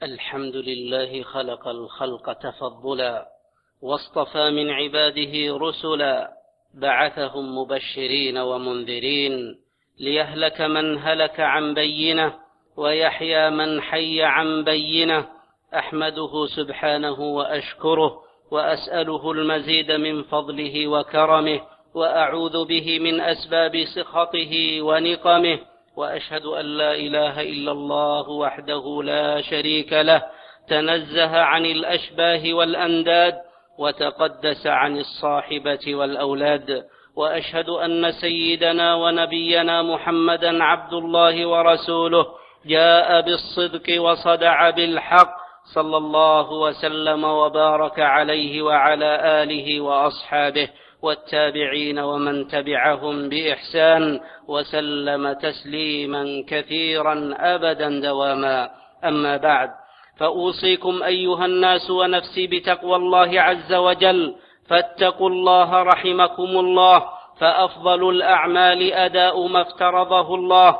الحمد لله خلق الخلق تفضلا، واصطفى من عباده رسلا، بعثهم مبشرين ومنذرين، ليهلك من هلك عن بينه ويحيى من حي عن بينه. أحمده سبحانه وأشكره، وأسأله المزيد من فضله وكرمه، وأعوذ به من أسباب سخطه ونقمه، وأشهد أن لا إله إلا الله وحده لا شريك له، تنزه عن الأشباه والأنداد، وتقدس عن الصاحبة والأولاد. وأشهد أن سيدنا ونبينا محمدا عبد الله ورسوله، جاء بالصدق وصدع بالحق، صلى الله وسلم وبارك عليه وعلى آله وأصحابه والتابعين ومن تبعهم بإحسان، وسلم تسليما كثيرا أبدا دواما. أما بعد، فأوصيكم أيها الناس ونفسي بتقوى الله عز وجل، فاتقوا الله رحمكم الله، فأفضل الأعمال أداء ما افترضه الله،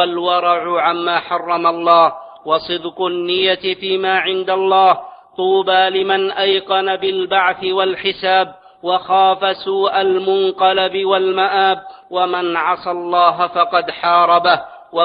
والورع عما حرم الله، وصدق النية فيما عند الله. طوبى لمن أيقن بالبعث والحساب، وخاف سوء المنقلب والمآب، ومن عصى الله فقد حاربه.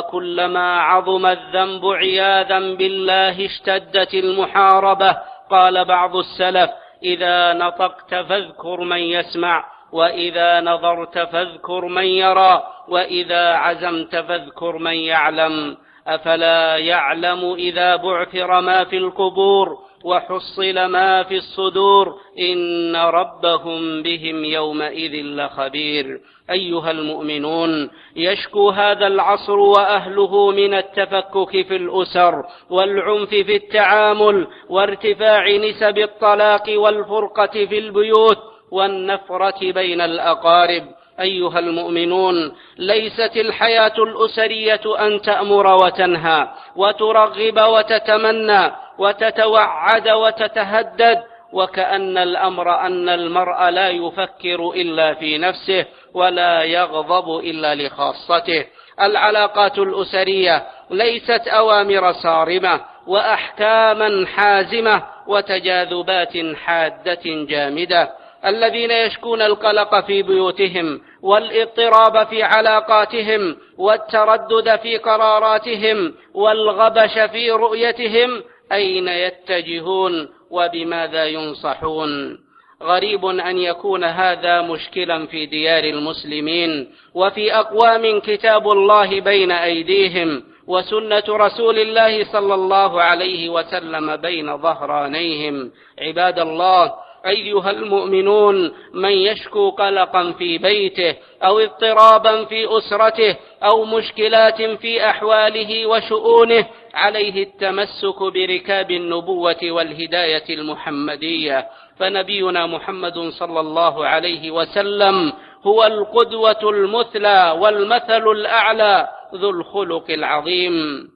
وكلما عظم الذنب عياذا بالله اشتدت المحاربة. قال بعض السلف: إذا نطقت فاذكر من يسمع، وإذا نظرت فاذكر من يرى، وإذا عزمت فاذكر من يعلم. أفلا يعلم إذا بعثر ما في القبور، وحصل ما في الصدور، إن ربهم بهم يومئذ لخبير. أيها المؤمنون، يشكو هذا العصر وأهله من التفكك في الأسر، والعنف في التعامل، وارتفاع نسب الطلاق والفرقة في البيوت، والنفرة بين الأقارب. أيها المؤمنون، ليست الحياة الأسرية أن تأمر وتنهى، وترغب وتتمنى، وتتوعد وتتهدد، وكأن الأمر أن المرء لا يفكر إلا في نفسه، ولا يغضب إلا لخاصته. العلاقات الأسرية ليست أوامر صارمة وأحكاما حازمة وتجاذبات حادة جامدة. الذين يشكون القلق في بيوتهم، والاضطراب في علاقاتهم، والتردد في قراراتهم، والغبش في رؤيتهم، أين يتجهون وبماذا ينصحون؟ غريب أن يكون هذا مشكلا في ديار المسلمين، وفي أقوام كتاب الله بين أيديهم، وسنة رسول الله صلى الله عليه وسلم بين ظهرانيهم. عباد الله، أيها المؤمنون، من يشكو قلقا في بيته، أو اضطرابا في أسرته، أو مشكلات في أحواله وشؤونه، عليه التمسك بركاب النبوة والهداية المحمدية. فنبينا محمد صلى الله عليه وسلم هو القدوة المثلى والمثل الأعلى، ذو الخلق العظيم.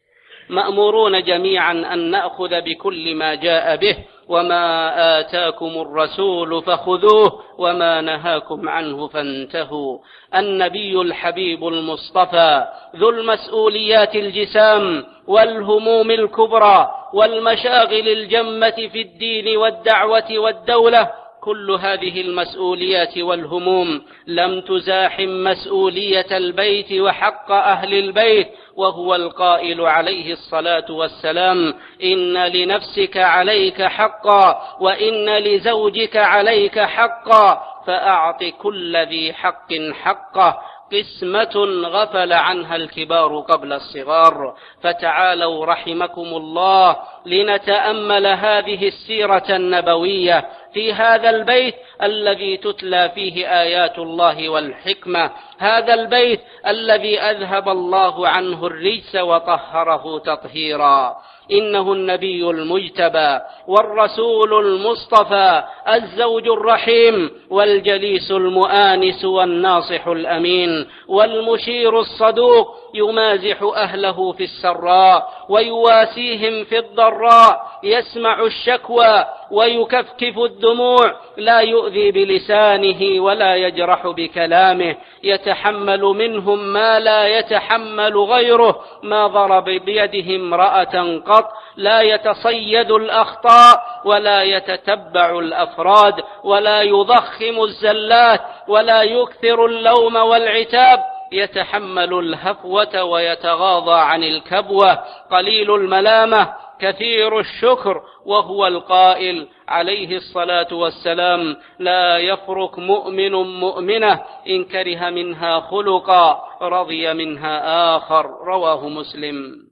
مأمورون جميعا أن نأخذ بكل ما جاء به، وما آتاكم الرسول فخذوه، وما نهاكم عنه فانتهوا. النبي الحبيب المصطفى ذو المسؤوليات الجسام، والهموم الكبرى، والمشاغل الجمة في الدين والدعوة والدولة. كل هذه المسؤوليات والهموم لم تزاحم مسؤولية البيت وحق أهل البيت، وهو القائل عليه الصلاة والسلام: إن لنفسك عليك حقا، وإن لزوجك عليك حقا، فأعط كل ذي حق حقه. قسمة غفل عنها الكبار قبل الصغار. فتعالوا رحمكم الله لنتأمل هذه السيرة النبوية في هذا البيت الذي تتلى فيه آيات الله والحكمة، هذا البيت الذي أذهب الله عنه الرجس وطهره تطهيرا. إنه النبي المجتبى، والرسول المصطفى، الزوج الرحيم، والجليس المؤانس، والناصح الأمين، والمشير الصدوق، يمازح أهله في السراء، ويواسيهم في الضراء، يسمع الشكوى ويكفكف الدموع، لا يؤذي بلسانه ولا يجرح بكلامه، يتحمل منهم ما لا يتحمل غيره، ما ضرب بيده امرأة قط، لا يتصيد الأخطاء ولا يتتبع الأفراد، ولا يضخم الزلات ولا يكثر اللوم والعتاب، يتحمل الهفوة ويتغاضى عن الكبوة، قليل الملامة كثير الشكر، وهو القائل عليه الصلاة والسلام: لا يفرق مؤمن مؤمنة إن كره منها خلقا رضي منها آخر. رواه مسلم.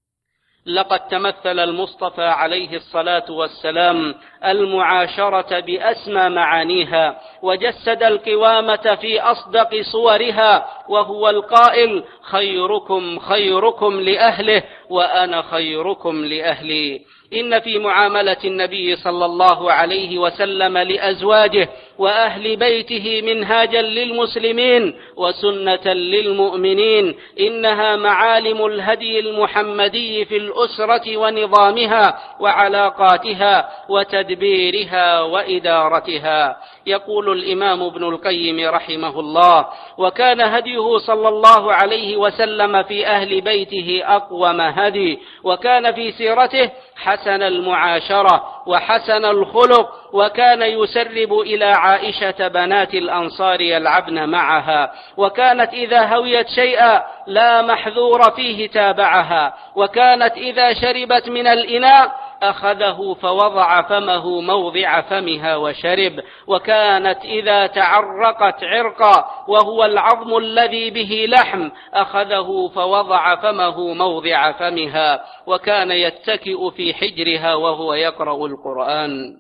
لقد تمثل المصطفى عليه الصلاة والسلام المعاشرة بأسمى معانيها، وجسد القوامة في أصدق صورها، وهو القائل: خيركم خيركم لأهله وأنا خيركم لأهلي. إن في معاملة النبي صلى الله عليه وسلم لأزواجه وأهل بيته منهاجا للمسلمين وسنة للمؤمنين، إنها معالم الهدي المحمدي في الأسرة ونظامها وعلاقاتها وتدبيرها وإدارتها. يقول الإمام ابن القيم رحمه الله: وكان هديه صلى الله عليه وسلم في أهل بيته أقوم هدي، وكان في سيرته حسن المعاشرة وحسن الخلق، وكان يسرب إلى عائشة بنات الأنصار يلعبن معها، وكانت إذا هويت شيئا لا محذور فيه تابعها، وكانت إذا شربت من الإناء أخذه فوضع فمه موضع فمها وشرب، وكانت إذا تعرقت عرقا وهو العظم الذي به لحم أخذه فوضع فمه موضع فمها، وكان يتكئ في حجرها وهو يقرأ القرآن.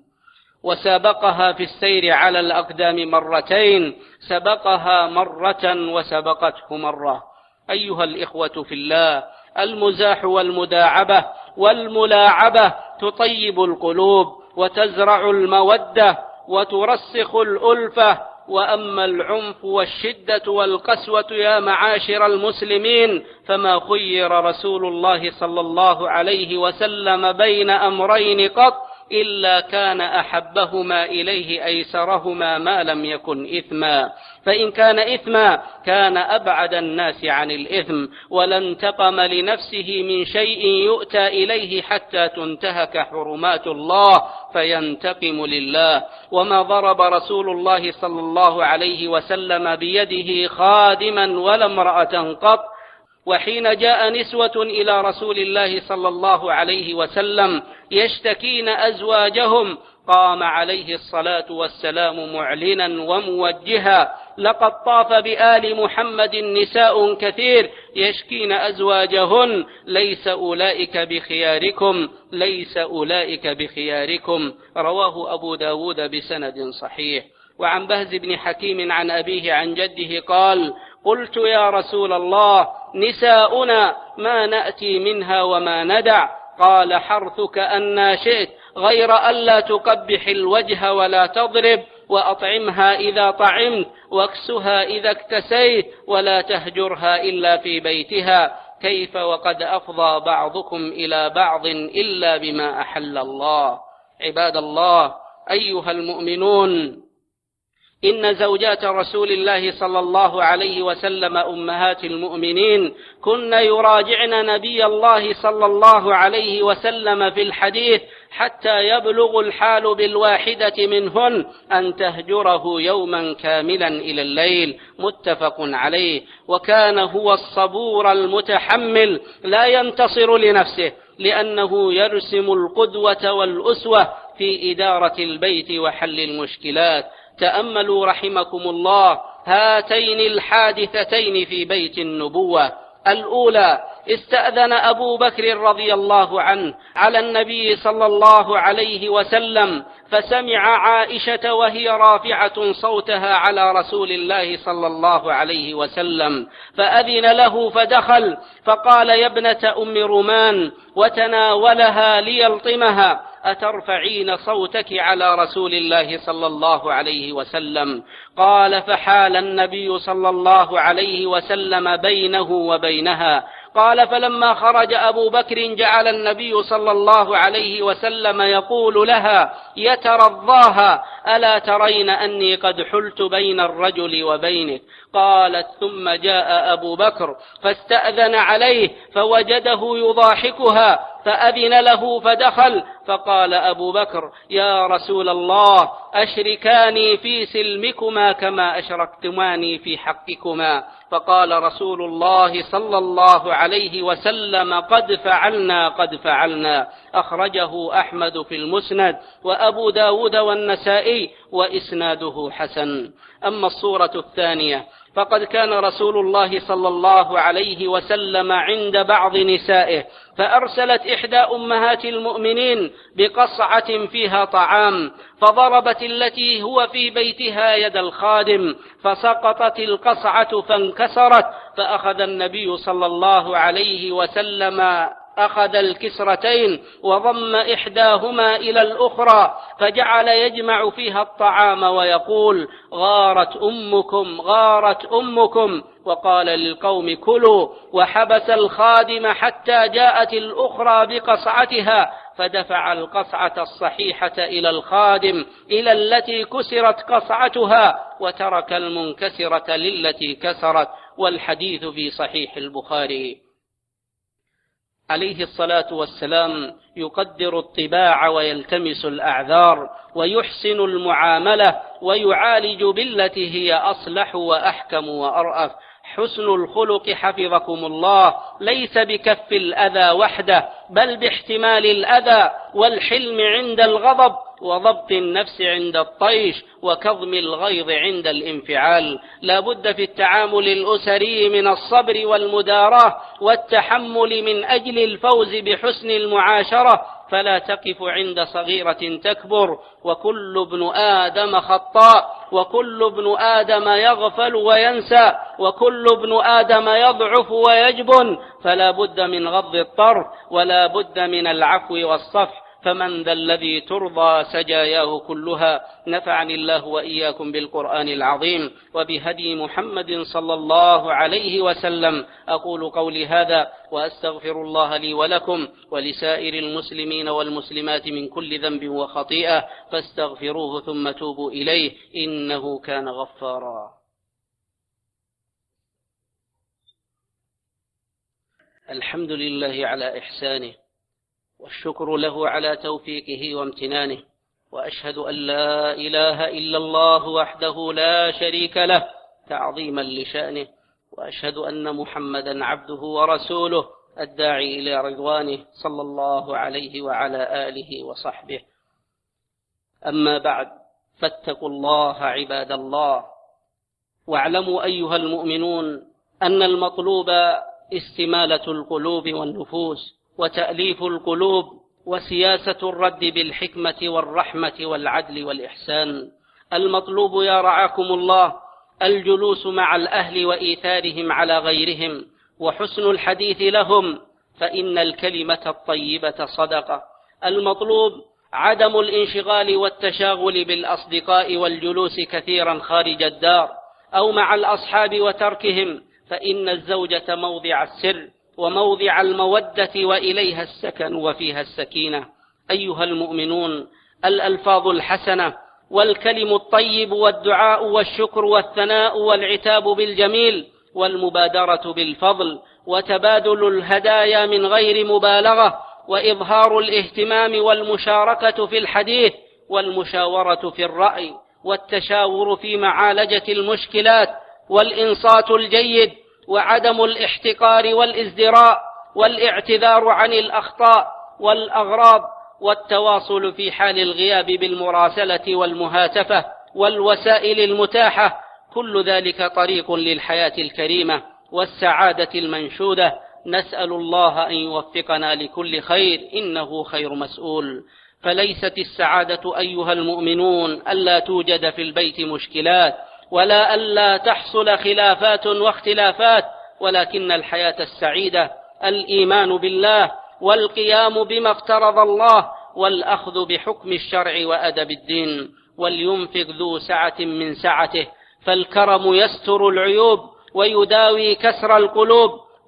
وسابقها في السير على الأقدام مرتين، سبقها مرة وسبقته مرة. أيها الإخوة في الله، المزاح والمداعبة والملاعبة تطيب القلوب وتزرع المودة وترسخ الألفة، وأما العنف والشدة والقسوة يا معاشر المسلمين فما خير رسول الله صلى الله عليه وسلم بين أمرين قط إلا كان أحبهما إليه أيسرهما ما لم يكن إثما، فإن كان إثما كان أبعد الناس عن الإثم، ولا انتقم لنفسه من شيء يؤتى إليه حتى تنتهك حرمات الله فينتقم لله. وما ضرب رسول الله صلى الله عليه وسلم بيده خادما ولا امرأة قط. وحين جاء نسوة إلى رسول الله صلى الله عليه وسلم يشتكين أزواجهم قام عليه الصلاة والسلام معلنا وموجها: لقد طاف بآل محمد نساء كثير يشكين أزواجهن، ليس أولئك بخياركم، ليس أولئك بخياركم. رواه أبو داود بسند صحيح. وعن بهز بن حكيم عن أبيه عن جده قال: قلت يا رسول الله نساؤنا ما نأتي منها وما ندع؟ قال: حرثك أن شئت، غير ألا تقبح الوجه ولا تضرب، وأطعمها إذا طعمت، واكسها إذا اكتسيت، ولا تهجرها إلا في بيتها، كيف وقد أفضى بعضكم إلى بعض إلا بما أحل الله. عباد الله، أيها المؤمنون، إن زوجات رسول الله صلى الله عليه وسلم أمهات المؤمنين كن يراجعن نبي الله صلى الله عليه وسلم في الحديث حتى يبلغ الحال بالواحدة منهن أن تهجره يوما كاملا إلى الليل، متفق عليه. وكان هو الصبور المتحمل لا ينتصر لنفسه، لأنه يرسم القدوة والأسوة في إدارة البيت وحل المشكلات. تأملوا رحمكم الله هاتين الحادثتين في بيت النبوة. الأولى: استأذن أبو بكر رضي الله عنه على النبي صلى الله عليه وسلم، فسمع عائشة وهي رافعة صوتها على رسول الله صلى الله عليه وسلم، فأذن له فدخل، فقال: يا ابنة أم رومان، وتناولها ليلطمها: أترفعين صوتك على رسول الله صلى الله عليه وسلم؟ قال: فحال النبي صلى الله عليه وسلم بينه وبينها، قال: فلما خرج أبو بكر جعل النبي صلى الله عليه وسلم يقول لها يترضاها: ألا ترين أني قد حلت بين الرجل وبينك؟ قالت: ثم جاء أبو بكر فاستأذن عليه فوجده يضاحكها فأذن له فدخل، فقال أبو بكر: يا رسول الله، أشركاني في سلمكما كما أشركتماني في حقكما. فقال رسول الله صلى الله عليه وسلم: قد فعلنا. أخرجه أحمد في المسند وأبو داود والنسائي وإسناده حسن. أما الصورة الثانية فقد كان رسول الله صلى الله عليه وسلم عند بعض نسائه، فأرسلت إحدى أمهات المؤمنين بقصعة فيها طعام، فضربت التي هو في بيتها يد الخادم، فسقطت القصعة فانكسرت، فأخذ النبي صلى الله عليه وسلم أخذ الكسرتين وضم إحداهما إلى الأخرى، فجعل يجمع فيها الطعام ويقول: غارت أمكم، وقال للقوم: كلوا، وحبس الخادم حتى جاءت الأخرى بقصعتها، فدفع القصعة الصحيحة إلى الخادم إلى التي كسرت قصعتها، وترك المنكسرة للتي كسرت. والحديث في صحيح البخاري. عليه الصلاة والسلام يقدر الطباع ويلتمس الأعذار ويحسن المعاملة ويعالج بالتي هي أصلح وأحكم وأرأف. حسن الخلق حفظكم الله ليس بكف الأذى وحده، بل باحتمال الأذى والحلم عند الغضب وضبط النفس عند الطيش وكظم الغيظ عند الانفعال. لا بد في التعامل الأسري من الصبر والمداراة والتحمل من أجل الفوز بحسن المعاشرة، فلا تقف عند صغيرة تكبر. وكل ابن آدم خطاء، وكل ابن آدم يغفل وينسى، وكل ابن آدم يضعف ويجبن، فلا بد من غض الطرف، ولا بد من العفو والصفح. فمن ذا الذي ترضى سجاياه كلها. نفعني الله وإياكم بالقرآن العظيم وبهدي محمد صلى الله عليه وسلم. أقول قولي هذا وأستغفر الله لي ولكم ولسائر المسلمين والمسلمات من كل ذنب وخطيئة، فاستغفروه ثم توبوا إليه، إنه كان غفارا. الحمد لله على إحسانه، والشكر له على توفيقه وامتنانه، وأشهد أن لا إله إلا الله وحده لا شريك له تعظيما لشأنه، وأشهد أن محمدا عبده ورسوله الداعي إلى رضوانه صلى الله عليه وعلى آله وصحبه. أما بعد، فاتقوا الله عباد الله، واعلموا أيها المؤمنون أن المطلوب استمالة القلوب والنفوس وتأليف القلوب وسياسة الرد بالحكمة والرحمة والعدل والإحسان. المطلوب يا رعاكم الله الجلوس مع الأهل وإيثارهم على غيرهم وحسن الحديث لهم، فإن الكلمة الطيبة صدقة. المطلوب عدم الانشغال والتشاغل بالأصدقاء والجلوس كثيرا خارج الدار أو مع الأصحاب وتركهم، فإن الزوجة موضع السر وموضع المودة وإليها السكن وفيها السكينة. أيها المؤمنون، الألفاظ الحسنة والكلم الطيب والدعاء والشكر والثناء والعتاب بالجميل والمبادرة بالفضل وتبادل الهدايا من غير مبالغة وإظهار الاهتمام والمشاركة في الحديث والمشاورة في الرأي والتشاور في معالجة المشكلات والإنصات الجيد وعدم الاحتقار والازدراء والاعتذار عن الأخطاء والأغراض والتواصل في حال الغياب بالمراسلة والمهاتفة والوسائل المتاحة، كل ذلك طريق للحياة الكريمة والسعادة المنشودة. نسأل الله أن يوفقنا لكل خير، إنه خير مسؤول. فليست السعادة أيها المؤمنون ألا توجد في البيت مشكلات ولا ألا تحصل خلافات واختلافات، ولكن الحياة السعيدة الإيمان بالله والقيام بما افترض الله والأخذ بحكم الشرع وأدب الدين. ولينفق ذو سعة من سعته، فالكرم يستر العيوب ويداوي كسر القلوب،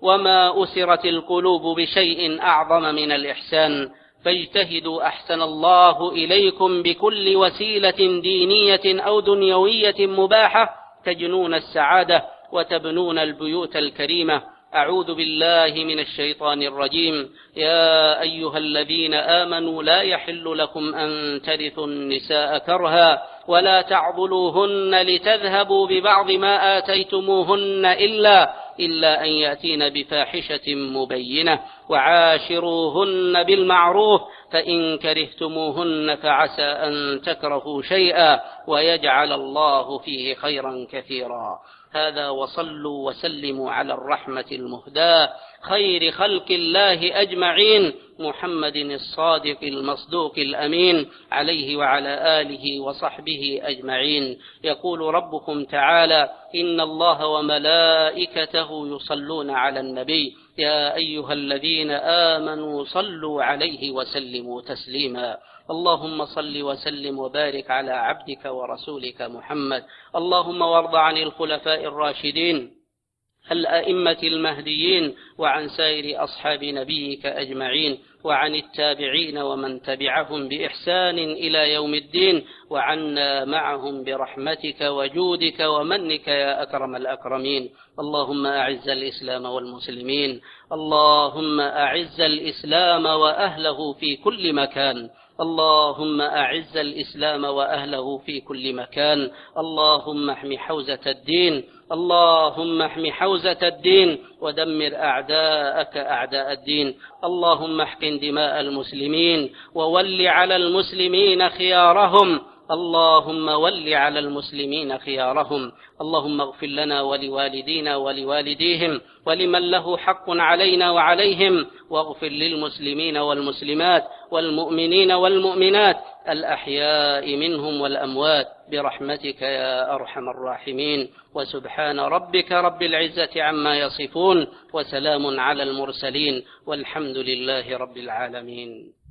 وما أسرت القلوب بشيء أعظم من الإحسان، فاجتهدوا أحسن الله إليكم بكل وسيلة دينية أو دنيوية مباحة تجنون السعادة وتبنون البيوت الكريمة. أعوذ بالله من الشيطان الرجيم. يا أيها الذين آمنوا لا يحل لكم أن ترثوا النساء كرها ولا تعضلوهن لتذهبوا ببعض ما آتيتموهن إلا أن يأتين بفاحشة مبينة، وعاشروهن بالمعروف، فإن كرهتموهن فعسى أن تكرهوا شيئا ويجعل الله فيه خيرا كثيرا. هذا، وصلوا وسلموا على الرحمة المهداة خير خلق الله أجمعين، محمد الصادق المصدوق الأمين، عليه وعلى آله وصحبه أجمعين. يقول ربكم تعالى: إن الله وملائكته يصلون على النبي يا أيها الذين آمنوا صلوا عليه وسلموا تسليما. اللهم صل وسلم وبارك على عبدك ورسولك محمد. اللهم وارض عن الخلفاء الراشدين الأئمة المهديين وعن سائر أصحاب نبيك أجمعين، وعن التابعين ومن تبعهم بإحسان إلى يوم الدين، وعنا معهم برحمتك وجودك ومنك يا أكرم الأكرمين. اللهم أعز الإسلام والمسلمين، اللهم أعز الإسلام وأهله في كل مكان، اللهم أعز الإسلام وأهله في كل مكان. اللهم احم حوزة الدين، اللهم احم حوزة الدين ودمر أعداءك أعداء الدين. اللهم احقن دماء المسلمين وول على المسلمين خيارهم، اللهم ول على المسلمين خيارهم. اللهم اغفر لنا ولوالدينا ولوالديهم ولمن له حق علينا وعليهم، واغفر للمسلمين والمسلمات والمؤمنين والمؤمنات الأحياء منهم والأموات برحمتك يا أرحم الراحمين. وسبحان ربك رب العزة عما يصفون، وسلام على المرسلين، والحمد لله رب العالمين.